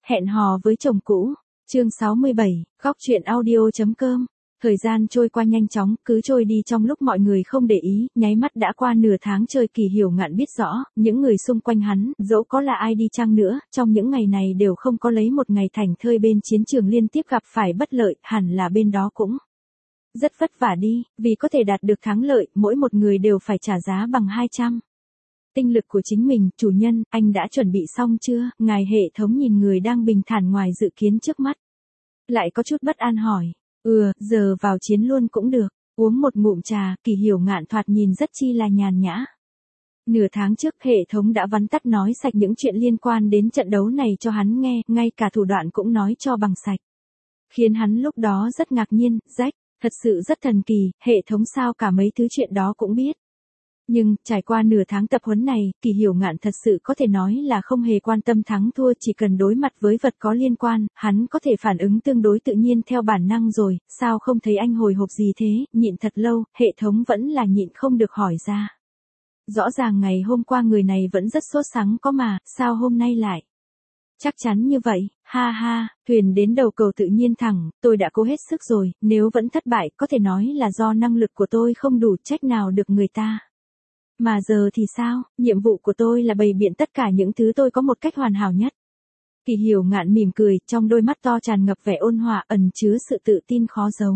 Hẹn hò với chồng cũ. Chương 67, góc truyện audio.com. Thời gian trôi qua nhanh chóng, cứ trôi đi trong lúc mọi người không để ý, nháy mắt đã qua nửa tháng trời. Kỳ Hiểu Ngạn biết rõ, những người xung quanh hắn, dẫu có là ai đi chăng nữa, trong những ngày này đều không có lấy một ngày thảnh thơi. Bên chiến trường liên tiếp gặp phải bất lợi, hẳn là bên đó cũng rất vất vả đi, vì có thể đạt được thắng lợi, mỗi một người đều phải trả giá bằng 200 tinh lực của chính mình. Chủ nhân, anh đã chuẩn bị xong chưa? Ngài hệ thống nhìn người đang bình thản ngoài dự kiến trước mắt, lại có chút bất an hỏi. Giờ vào chiến luôn cũng được. Uống một ngụm trà, Kỳ Hiểu Ngạn thoạt nhìn rất chi là nhàn nhã. Nửa tháng trước hệ thống đã vắn tắt nói sạch những chuyện liên quan đến trận đấu này cho hắn nghe, ngay cả thủ đoạn cũng nói cho bằng sạch. Khiến hắn lúc đó rất ngạc nhiên, rách, thật sự rất thần kỳ, hệ thống sao cả mấy thứ chuyện đó cũng biết. Nhưng, trải qua nửa tháng tập huấn này, Kỳ Hiểu Ngạn thật sự có thể nói là không hề quan tâm thắng thua, chỉ cần đối mặt với vật có liên quan, hắn có thể phản ứng tương đối tự nhiên theo bản năng rồi. Sao không thấy anh hồi hộp gì thế? Nhịn thật lâu, hệ thống vẫn là nhịn không được hỏi ra. Rõ ràng ngày hôm qua người này vẫn rất sốt sắng có mà, sao hôm nay lại chắc chắn như vậy? Ha ha, thuyền đến đầu cầu tự nhiên thẳng, tôi đã cố hết sức rồi, nếu vẫn thất bại có thể nói là do năng lực của tôi không đủ, trách nào được người ta. Mà giờ thì sao? Nhiệm vụ của tôi là bày biện tất cả những thứ tôi có một cách hoàn hảo nhất. Kỳ Hiểu Ngạn mỉm cười, trong đôi mắt to tràn ngập vẻ ôn hòa, ẩn chứa sự tự tin khó giấu.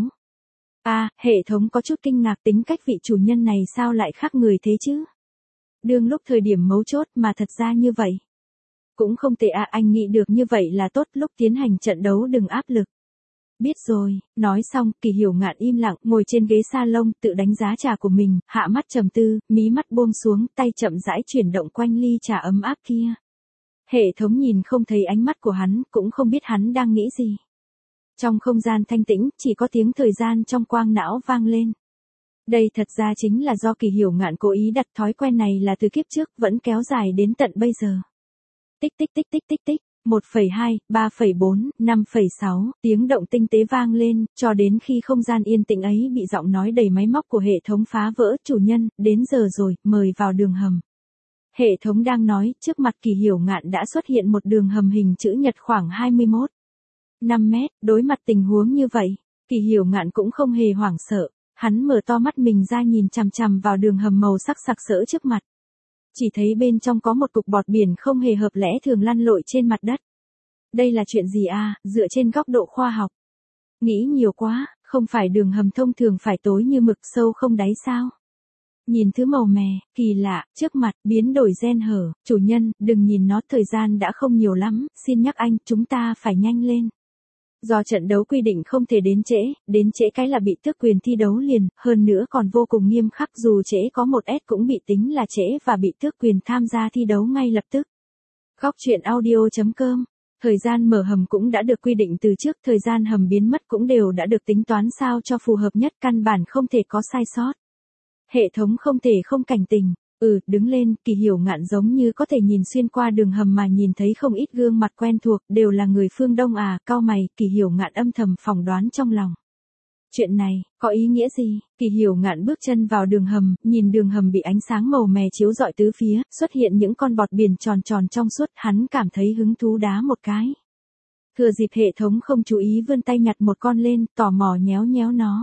Hệ thống có chút kinh ngạc, tính cách vị chủ nhân này sao lại khác người thế chứ? Đương lúc thời điểm mấu chốt mà thật ra như vậy. Cũng không tệ anh nghĩ được như vậy là tốt, lúc tiến hành trận đấu đừng áp lực. Biết rồi, nói xong, Kỳ Hiểu Ngạn im lặng, ngồi trên ghế salon, tự đánh giá trà của mình, hạ mắt trầm tư, mí mắt buông xuống, tay chậm rãi chuyển động quanh ly trà ấm áp kia. Hệ thống nhìn không thấy ánh mắt của hắn, cũng không biết hắn đang nghĩ gì. Trong không gian thanh tĩnh, chỉ có tiếng thời gian trong quang não vang lên. Đây thật ra chính là do Kỳ Hiểu Ngạn cố ý đặt thói quen này là từ kiếp trước, vẫn kéo dài đến tận bây giờ. Tích tích tích tích tích tích. 1,2, 3,4, 5,6, tiếng động tinh tế vang lên, cho đến khi không gian yên tĩnh ấy bị giọng nói đầy máy móc của hệ thống phá vỡ. Chủ nhân, đến giờ rồi, mời vào đường hầm. Hệ thống đang nói, trước mặt Kỳ Hiểu Ngạn đã xuất hiện một đường hầm hình chữ nhật khoảng 21,5 mét, đối mặt tình huống như vậy, Kỳ Hiểu Ngạn cũng không hề hoảng sợ, hắn mở to mắt mình ra nhìn chằm chằm vào đường hầm màu sắc sặc sỡ trước mặt. Chỉ thấy bên trong có một cục bọt biển không hề hợp lẽ thường lăn lội trên mặt đất. Đây là chuyện gì dựa trên góc độ khoa học. Nghĩ nhiều quá, không phải đường hầm thông thường phải tối như mực sâu không đáy sao? Nhìn thứ màu mè, kỳ lạ, trước mặt, biến đổi gen hở. Chủ nhân, đừng nhìn nó, thời gian đã không nhiều lắm, xin nhắc anh, chúng ta phải nhanh lên. Do trận đấu quy định không thể đến trễ cái là bị tước quyền thi đấu liền, hơn nữa còn vô cùng nghiêm khắc, dù trễ có 1S cũng bị tính là trễ và bị tước quyền tham gia thi đấu ngay lập tức. Góc truyện audio.com. Thời gian mở hầm cũng đã được quy định từ trước, thời gian hầm biến mất cũng đều đã được tính toán sao cho phù hợp nhất, căn bản không thể có sai sót. Hệ thống không thể không cảnh tình. Đứng lên, Kỳ Hiểu Ngạn giống như có thể nhìn xuyên qua đường hầm mà nhìn thấy không ít gương mặt quen thuộc, đều là người phương Đông cau mày, Kỳ Hiểu Ngạn âm thầm phỏng đoán trong lòng. Chuyện này, có ý nghĩa gì? Kỳ Hiểu Ngạn bước chân vào đường hầm, nhìn đường hầm bị ánh sáng màu mè chiếu rọi tứ phía, xuất hiện những con bọt biển tròn tròn trong suốt, hắn cảm thấy hứng thú đá một cái. Thừa dịp hệ thống không chú ý vươn tay nhặt một con lên, tò mò nhéo nhéo nó.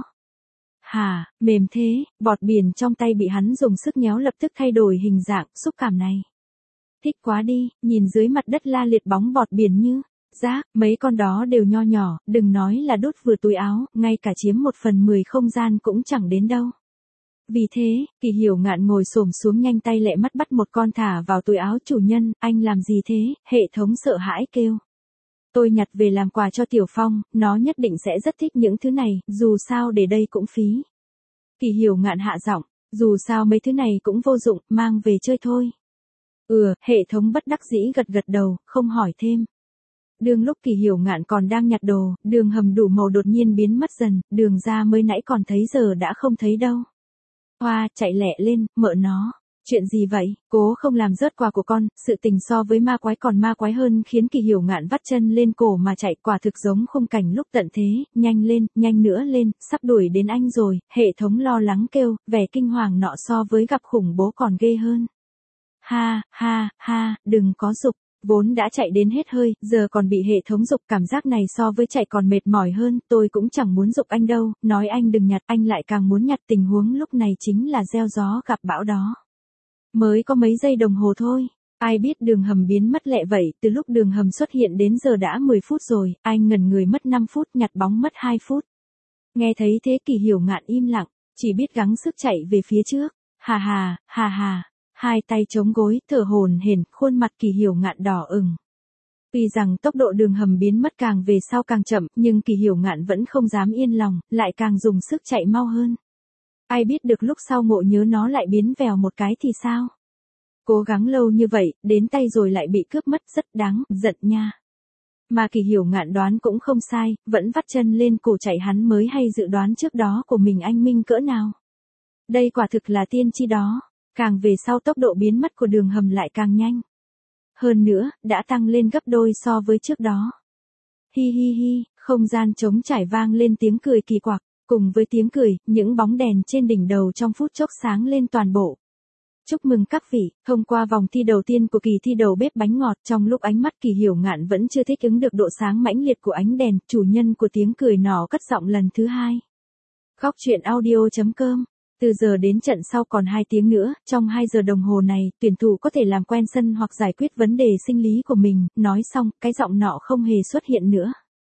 Mềm thế, bọt biển trong tay bị hắn dùng sức nhéo lập tức thay đổi hình dạng, xúc cảm này. Thích quá đi, nhìn dưới mặt đất la liệt bóng bọt biển như rác, mấy con đó đều nho nhỏ, đừng nói là đút vừa túi áo, ngay cả chiếm 1/10 không gian cũng chẳng đến đâu. Vì thế, Kỳ Hiểu Ngạn ngồi xổm xuống nhanh tay lẹ mắt bắt một con thả vào túi áo. Chủ nhân, anh làm gì thế? Hệ thống sợ hãi kêu. Tôi nhặt về làm quà cho Tiểu Phong, nó nhất định sẽ rất thích những thứ này, dù sao để đây cũng phí. Kỳ Hiểu Ngạn hạ giọng, dù sao mấy thứ này cũng vô dụng, mang về chơi thôi. Hệ thống bất đắc dĩ gật gật đầu, không hỏi thêm. Đương lúc Kỳ Hiểu Ngạn còn đang nhặt đồ, đường hầm đủ màu đột nhiên biến mất dần, đường ra mới nãy còn thấy giờ đã không thấy đâu. Chạy lẹ lên, mợ nó. Chuyện gì vậy? Cố không làm rớt quà của con, sự tình so với ma quái còn ma quái hơn, khiến Kỳ Hiểu Ngạn vắt chân lên cổ mà chạy, quả thực giống khung cảnh lúc tận thế. Nhanh lên, nhanh nữa lên, sắp đuổi đến anh rồi. Hệ thống lo lắng kêu, vẻ kinh hoàng nọ so với gặp khủng bố còn ghê hơn. Đừng có giục. Vốn đã chạy đến hết hơi, giờ còn bị hệ thống giục, cảm giác này so với chạy còn mệt mỏi hơn, tôi cũng chẳng muốn giục anh đâu, nói anh đừng nhặt, anh lại càng muốn nhặt, tình huống lúc này chính là gieo gió gặp bão đó. Mới có mấy giây đồng hồ thôi. Ai biết đường hầm biến mất lẹ vậy, từ lúc đường hầm xuất hiện đến giờ đã 10 phút rồi, anh ngẩn người mất 5 phút, nhặt bóng mất 2 phút. Nghe thấy thế Kỳ Hiểu Ngạn im lặng, chỉ biết gắng sức chạy về phía trước. Hà hà, hà hà, hai tay chống gối, thở hổn hển, khuôn mặt Kỳ Hiểu Ngạn đỏ ửng. Tuy rằng tốc độ đường hầm biến mất càng về sau càng chậm, nhưng Kỳ Hiểu Ngạn vẫn không dám yên lòng, lại càng dùng sức chạy mau hơn. Ai biết được lúc sau ngộ nhớ nó lại biến vèo một cái thì sao? Cố gắng lâu như vậy, đến tay rồi lại bị cướp mất, rất đáng giận nha. Mà Kỳ Hiểu Ngạn đoán cũng không sai, vẫn vắt chân lên cổ chạy, hắn mới hay dự đoán trước đó của mình anh minh cỡ nào. Đây quả thực là tiên tri đó, càng về sau tốc độ biến mất của đường hầm lại càng nhanh. Hơn nữa, đã tăng lên gấp đôi so với trước đó. Hi hi hi, không gian trống trải vang lên tiếng cười kỳ quặc, cùng với tiếng cười, những bóng đèn trên đỉnh đầu trong phút chốc sáng lên toàn bộ. Chúc mừng các vị, thông qua vòng thi đầu tiên của kỳ thi đầu bếp bánh ngọt, trong lúc ánh mắt Kỳ Hiểu Ngạn vẫn chưa thích ứng được độ sáng mãnh liệt của ánh đèn, chủ nhân của tiếng cười nọ cất giọng lần thứ hai. Góc truyện audio.com. Từ giờ đến trận sau còn 2 tiếng nữa, trong 2 giờ đồng hồ này, tuyển thủ có thể làm quen sân hoặc giải quyết vấn đề sinh lý của mình, nói xong, cái giọng nọ không hề xuất hiện nữa.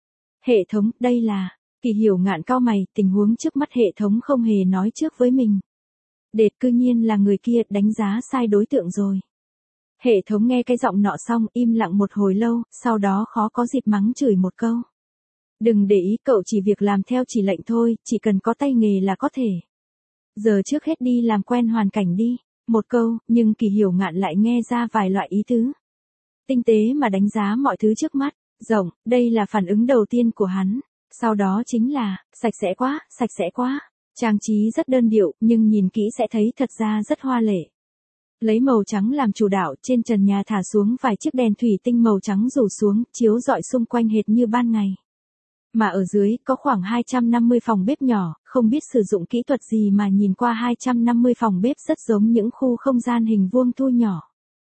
Hệ thống, đây là, Kỳ Hiểu Ngạn cau mày, tình huống trước mắt hệ thống không hề nói trước với mình. Đệt, cư nhiên là người kia, đánh giá sai đối tượng rồi. Hệ thống nghe cái giọng nọ xong, im lặng một hồi lâu, sau đó khó có dịp mắng chửi một câu. Đừng để ý, cậu chỉ việc làm theo chỉ lệnh thôi, chỉ cần có tay nghề là có thể. Giờ trước hết đi làm quen hoàn cảnh đi. Một câu, nhưng Kỳ Hiểu Ngạn lại nghe ra vài loại ý tứ. Tinh tế mà đánh giá mọi thứ trước mắt, rộng, đây là phản ứng đầu tiên của hắn. Sau đó chính là, sạch sẽ quá, sạch sẽ quá. Trang trí rất đơn điệu, nhưng nhìn kỹ sẽ thấy thật ra rất hoa lệ. Lấy màu trắng làm chủ đạo, trên trần nhà thả xuống vài chiếc đèn thủy tinh màu trắng rủ xuống, chiếu rọi xung quanh hệt như ban ngày. Mà ở dưới, có khoảng 250 phòng bếp nhỏ, không biết sử dụng kỹ thuật gì mà nhìn qua 250 phòng bếp rất giống những khu không gian hình vuông thu nhỏ.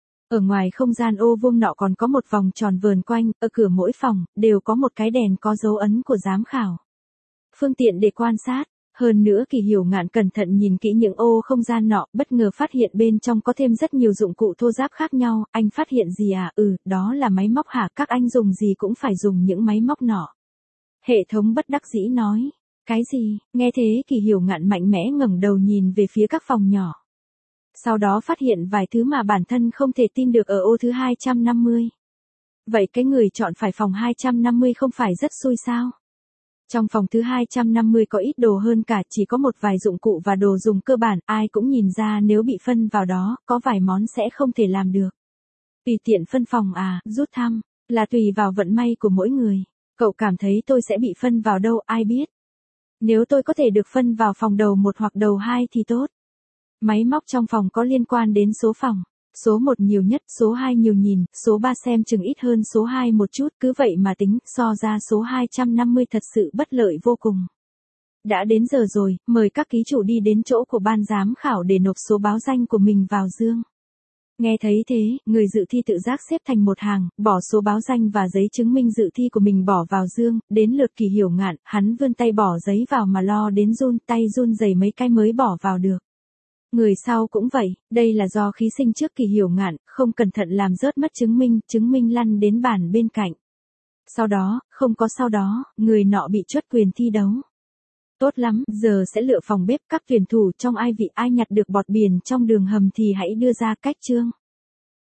Ở ngoài không gian ô vuông nọ còn có một vòng tròn vờn quanh, ở cửa mỗi phòng, đều có một cái đèn có dấu ấn của giám khảo. Phương tiện để quan sát. Hơn nữa Kỳ Hiểu Ngạn cẩn thận nhìn kỹ những ô không gian nọ, bất ngờ phát hiện bên trong có thêm rất nhiều dụng cụ thô ráp khác nhau. Anh phát hiện gì à? Đó là máy móc hả? Các anh dùng gì cũng phải dùng những máy móc nọ. Hệ thống bất đắc dĩ nói. Cái gì? Nghe thế Kỳ Hiểu Ngạn mạnh mẽ ngẩng đầu nhìn về phía các phòng nhỏ. Sau đó phát hiện vài thứ mà bản thân không thể tin được ở ô thứ 250. Vậy cái người chọn phải phòng 250 không phải rất xui sao? Trong phòng thứ 250 có ít đồ hơn cả, chỉ có một vài dụng cụ và đồ dùng cơ bản, ai cũng nhìn ra nếu bị phân vào đó, có vài món sẽ không thể làm được. Tùy tiện phân phòng à, rút thăm, là tùy vào vận may của mỗi người. Cậu cảm thấy tôi sẽ bị phân vào đâu, ai biết. Nếu tôi có thể được phân vào phòng đầu 1 hoặc đầu 2 thì tốt. Máy móc trong phòng có liên quan đến số phòng. Số 1 nhiều nhất, số 2 nhiều nhìn, số 3 xem chừng ít hơn số 2 một chút, cứ vậy mà tính, so ra số 250 thật sự bất lợi vô cùng. Đã đến giờ rồi, mời các ký chủ đi đến chỗ của ban giám khảo để nộp số báo danh của mình vào dương. Nghe thấy thế, người dự thi tự giác xếp thành một hàng, bỏ số báo danh và giấy chứng minh dự thi của mình bỏ vào dương, đến lượt Kỳ Hiểu Ngạn, hắn vươn tay bỏ giấy vào mà lo đến run, tay run rẩy mấy cái mới bỏ vào được. Người sau cũng vậy, đây là do thí sinh trước Kỳ Hiểu Ngạn, không cẩn thận làm rớt mất chứng minh lăn đến bàn bên cạnh. Sau đó, người nọ bị truất quyền thi đấu. Tốt lắm, giờ sẽ lựa phòng bếp, các tuyển thủ trong ai nhặt được bọt biển trong đường hầm thì hãy đưa ra cách chương.